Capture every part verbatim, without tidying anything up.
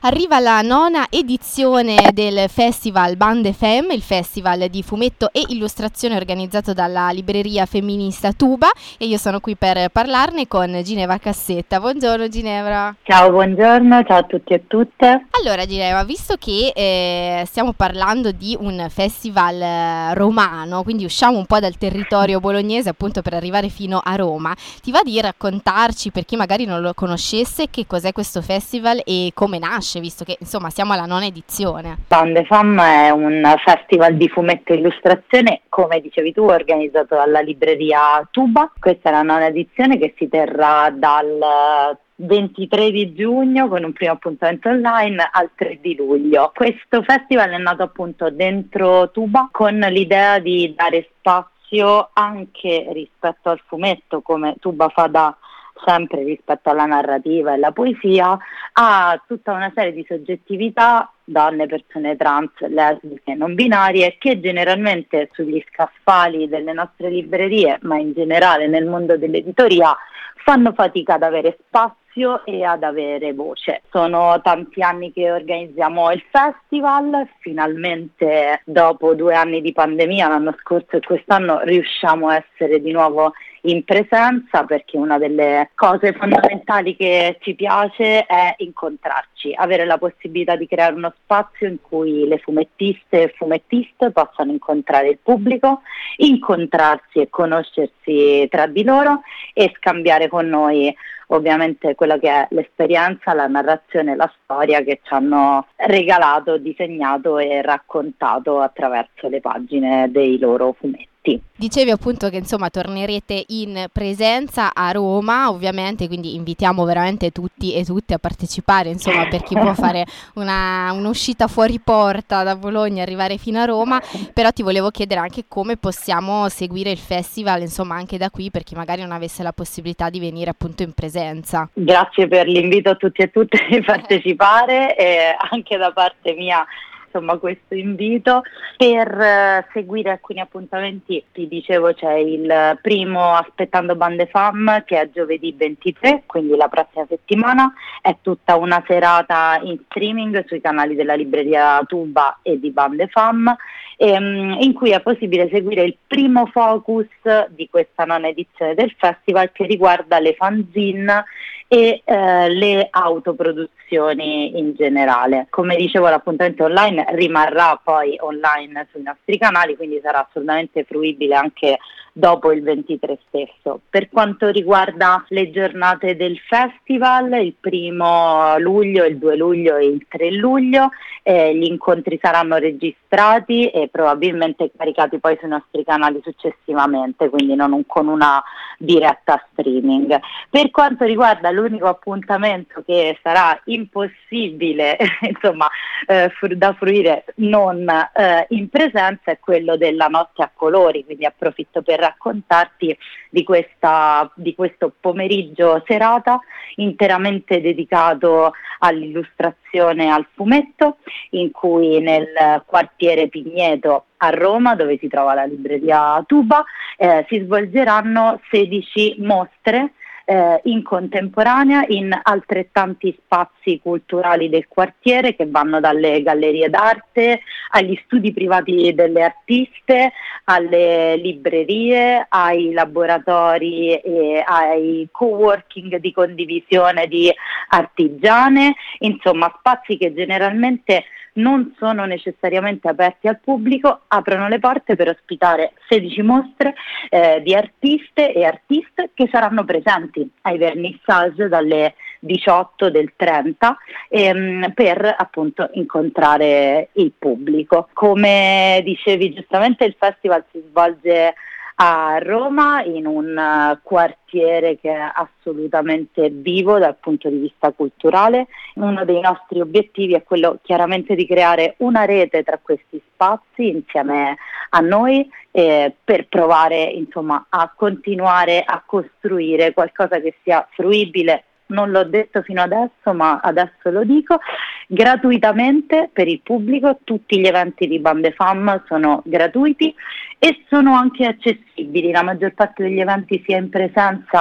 Arriva la nona edizione del Festival Bande Fem, il festival di fumetto e illustrazione organizzato dalla libreria femminista Tuba, e io sono qui per parlarne con Ginevra Cassetta. Buongiorno Ginevra. Ciao, buongiorno, ciao a tutti e tutte. Allora Ginevra, visto che eh, stiamo parlando di un festival eh, romano, quindi usciamo un po' dal territorio bolognese appunto per arrivare fino a Roma, ti va di raccontarci, per chi magari non lo conoscesse, che cos'è questo festival e come nasce? Visto che insomma siamo alla nona edizione. Bande Fem è un festival di fumetto e illustrazione, come dicevi tu, organizzato dalla libreria Tuba. Questa è la nona edizione che si terrà dal ventitré di giugno con un primo appuntamento online al tre di luglio. Questo festival è nato appunto dentro Tuba con l'idea di dare spazio anche rispetto al fumetto, come Tuba fa da sempre rispetto alla narrativa e alla poesia, a tutta una serie di soggettività, donne, persone trans, lesbiche, non binarie, che generalmente sugli scaffali delle nostre librerie, ma in generale nel mondo dell'editoria, fanno fatica ad avere spazio e ad avere voce. Sono tanti anni che organizziamo il festival, finalmente dopo due anni di pandemia, l'anno scorso e quest'anno, riusciamo a essere di nuovo in presenza, perché una delle cose fondamentali che ci piace è incontrarci, avere la possibilità di creare uno spazio in cui le fumettiste e fumettiste possano incontrare il pubblico, incontrarsi e conoscersi tra di loro e scambiare con noi ovviamente quella che è l'esperienza, la narrazione e la storia che ci hanno regalato, disegnato e raccontato attraverso le pagine dei loro fumetti. Dicevi appunto che insomma tornerete in presenza a Roma, ovviamente, quindi invitiamo veramente tutti e tutte a partecipare, insomma, per chi può fare una, un'uscita fuori porta da Bologna e arrivare fino a Roma. Però ti volevo chiedere anche come possiamo seguire il festival, insomma, anche da qui, per chi magari non avesse la possibilità di venire appunto in presenza. Grazie per l'invito a tutti e tutte di partecipare, e anche da parte mia insomma questo invito. Per uh, seguire alcuni appuntamenti, ti dicevo, c'è il primo Aspettando Bande Fem, che è giovedì ventitré, quindi la prossima settimana. È tutta una serata in streaming sui canali della libreria Tuba e di Bande Fem, ehm, in cui è possibile seguire il primo focus di questa nona edizione del festival, che riguarda le fanzine e eh, le autoproduzioni in generale. Come dicevo, l'appuntamento online rimarrà poi online sui nostri canali, quindi sarà assolutamente fruibile anche dopo il ventitré stesso. Per quanto riguarda le giornate del festival, il primo luglio, il due luglio e il tre luglio, eh, gli incontri saranno registrati e probabilmente caricati poi sui nostri canali successivamente, quindi non un, con una diretta streaming. Per quanto riguarda l'unico appuntamento che sarà impossibile insomma eh, fr- da fruire non eh, in presenza, è quello della notte a colori, quindi approfitto per raccontarti di questa di questo pomeriggio serata interamente dedicato all'illustrazione e al fumetto, in cui nel quartiere Pigneto a Roma, dove si trova la libreria Tuba, eh, si svolgeranno sedici mostre Eh, in contemporanea in altrettanti spazi culturali del quartiere, che vanno dalle gallerie d'arte agli studi privati delle artiste, alle librerie, ai laboratori e ai co-working di condivisione di artigiane, insomma spazi che generalmente non sono necessariamente aperti al pubblico, aprono le porte per ospitare sedici mostre eh, di artiste e artiste che saranno presenti ai vernissage dalle diciotto del trenta ehm, per appunto incontrare il pubblico. Come dicevi giustamente, il festival si svolge a Roma, in un uh, quartiere che è assolutamente vivo dal punto di vista culturale. Uno dei nostri obiettivi è quello chiaramente di creare una rete tra questi spazi insieme a noi, eh, per provare insomma a continuare a costruire qualcosa che sia fruibile. Non l'ho detto fino adesso, ma adesso lo dico, gratuitamente per il pubblico. Tutti gli eventi di Bande Fem sono gratuiti e sono anche accessibili. La maggior parte degli eventi, sia in presenza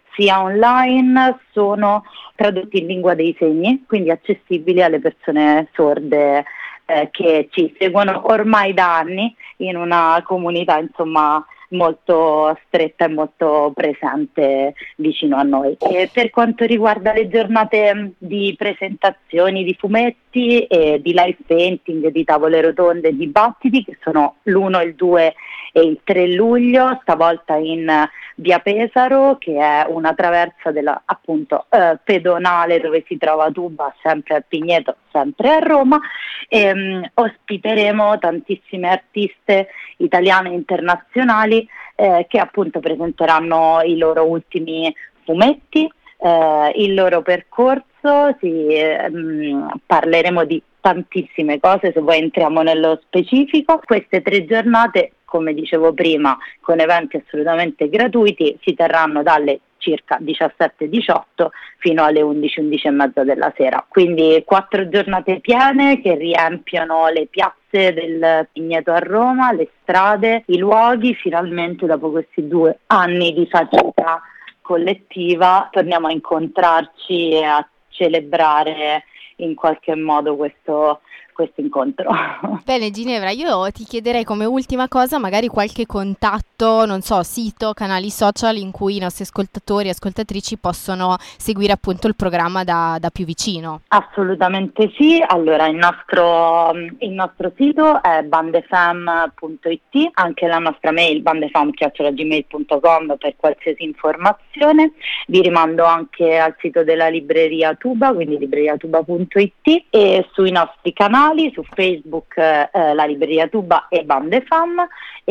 sia online, sono tradotti in lingua dei segni, quindi accessibili alle persone sorde eh, che ci seguono ormai da anni in una comunità insomma molto stretta e molto presente vicino a noi. E per quanto riguarda le giornate di presentazioni di fumetti, e di live painting, di tavole rotonde e dibattiti, che sono l'uno, il due e il tre luglio, stavolta in via Pesaro, che è una traversa della appunto eh, pedonale dove si trova Tuba, sempre a Pigneto, sempre a Roma, e um, ospiteremo tantissime artiste italiane e internazionali eh, che appunto presenteranno i loro ultimi fumetti, eh, il loro percorso, sì, ehm, parleremo di tantissime cose, se vuoi entriamo nello specifico. Queste tre giornate, come dicevo prima, con eventi assolutamente gratuiti, si terranno dalle circa diciassette diciotto fino alle undici undici e mezza della sera, quindi quattro giornate piene che riempiono le piazze del Pigneto a Roma, le strade, i luoghi. Finalmente, dopo questi due anni di fatica collettiva, torniamo a incontrarci e a celebrare in qualche modo questo questo incontro. Bene Ginevra, io ti chiederei come ultima cosa magari qualche contatto, non so, sito, canali social in cui i nostri ascoltatori e ascoltatrici possono seguire appunto il programma da, da più vicino. Assolutamente sì, allora il nostro, il nostro sito è bandefem punto it, anche la nostra mail bandefem chiocciola gmail punto com per qualsiasi informazione. Vi rimando anche al sito della libreria Tuba, quindi libreriatuba punto it, e sui nostri canali su Facebook eh, la libreria Tuba e Bandefam,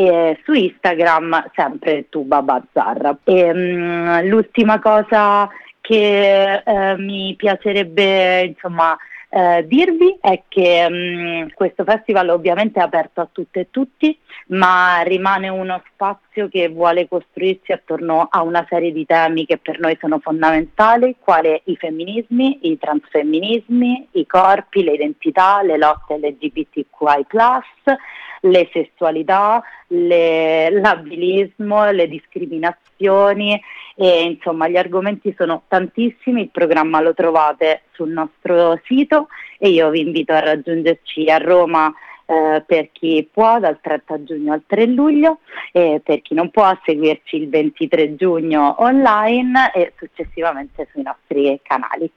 e su Instagram sempre Tuba Bazar. E, mh, l'ultima cosa che eh, mi piacerebbe insomma eh, dirvi è che mh, questo festival ovviamente è aperto a tutte e tutti, ma rimane uno spazio che vuole costruirsi attorno a una serie di temi che per noi sono fondamentali, quale i femminismi, i transfemminismi, i corpi, le identità, le lotte L G B T Q I plus, le sessualità, le, l'abilismo, le discriminazioni, e insomma gli argomenti sono tantissimi. Il programma lo trovate sul nostro sito e io vi invito a raggiungerci a Roma eh, per chi può dal trenta giugno al tre luglio, e per chi non può a seguirci il ventitré giugno online e successivamente sui nostri canali.